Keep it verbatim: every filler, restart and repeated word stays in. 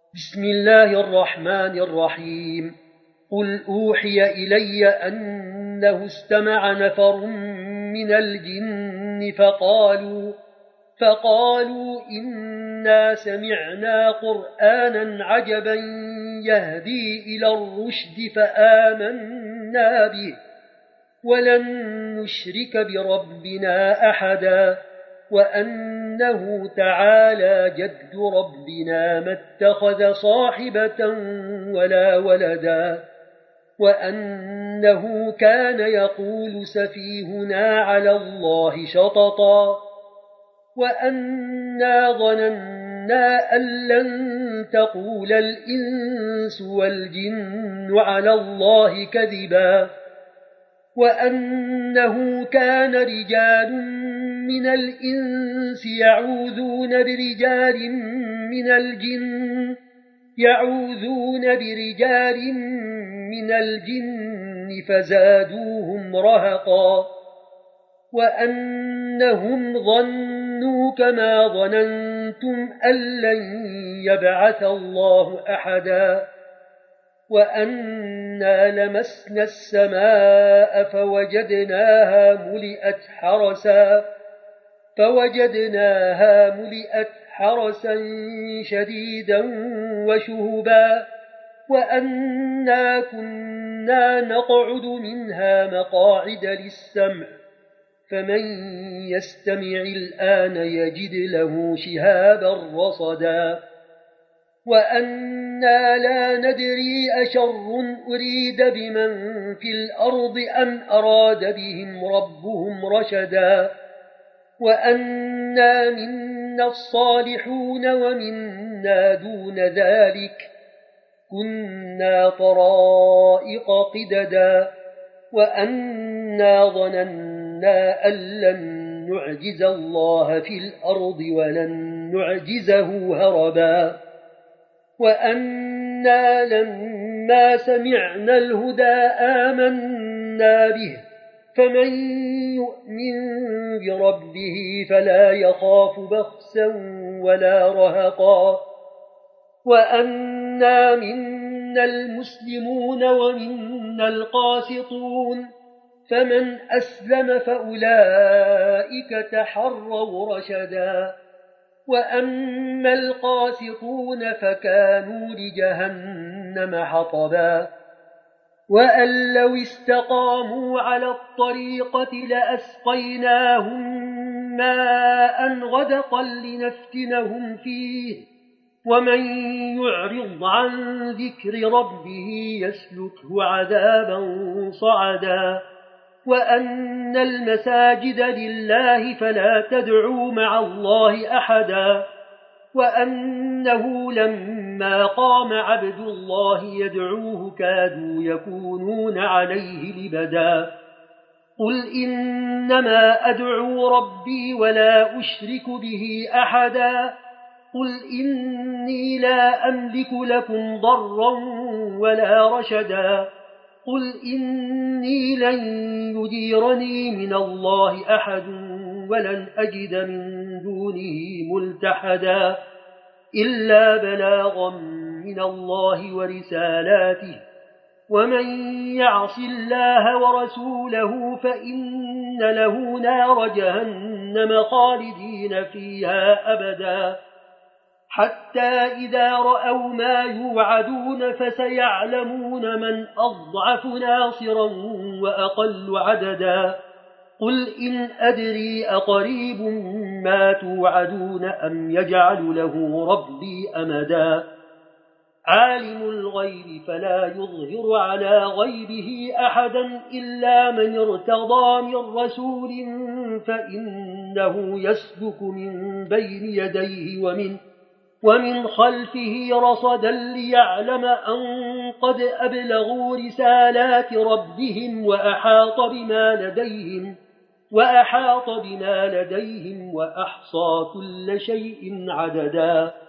بسم الله الرحمن الرحيم. قل أوحي إلي أنه استمع نفر من الجن فقالوا فقالوا إنا سمعنا قرآنا عجبا يهدي إلى الرشد فآمنا به ولن نشرك بربنا أحدا وأنه تعالى جد ربنا ما اتخذ صاحبة ولا ولدا وأنه كان يقول سفيهنا على الله شططا وأنا ظننا أن لن تقول الإنس والجن على الله كذبا وأنه كان رجال من الإنس يعوذون برجال من الجن يعوذون برجال من الجن فزادوهم رهقا وأنهم ظنوا كما ظننتم أن لن يبعث الله أحدا وأنا لمسنا السماء فوجدناها ملئت حرسا فوجدناها ملئت حرسا شديدا وشهبا وأنا كنا نقعد منها مقاعد للسمع فمن يستمع الآن يجد له شهابا رصدا وأنا لا ندري أشر أريد بمن في الأرض أم أراد بهم ربهم رشدا وأنا منا الصالحون ومنا دون ذلك كنا طرائق قددا وأنا ظننا أن لن نعجز الله في الأرض ولن نعجزه هربا وأنا لما سمعنا الهدى آمنا به فمن يؤمن بربه فلا يخاف بخسا ولا رهقا وأنا منا المسلمون ومنا القاسطون فمن أسلم فأولئك تحروا رشدا وأما القاسطون فكانوا لجهنم حطبا وأن لو استقاموا على الطريقة لأسقيناهم ماء غدقا لنفتنهم فيه ومن يعرض عن ذكر ربه يسلكه عذابا صعدا وأن المساجد لله فلا تدعوا مع الله أحدا وأنه لما قام عبد الله يدعوه كادوا يكونون عليه لبدا قل إنما أدعو ربي ولا أشرك به أحدا قل إني لا أملك لكم ضرا ولا رشدا قل إني لن يجيرني من الله أحد ولن أجد من دونه ملتحدا إلا بلاغا من الله ورسالاته ومن يعص الله ورسوله فإن له نار جهنم خالدين فيها أبدا حتى إذا رأوا ما يوعدون فسيعلمون من أضعف ناصرا وأقل عددا قل إن أدري أقريب ما توعدون أم يجعل له ربي أمدا عالم الغيب فلا يظهر على غيبه أحدا إلا من ارتضى من رسول فإنه يسلك من بين يديه ومن ومن خلفه رصدا ليعلم أن قد أبلغوا رسالات ربهم وأحاط بما لديهم وأحاط بما لديهم وأحصى كل شيء عددا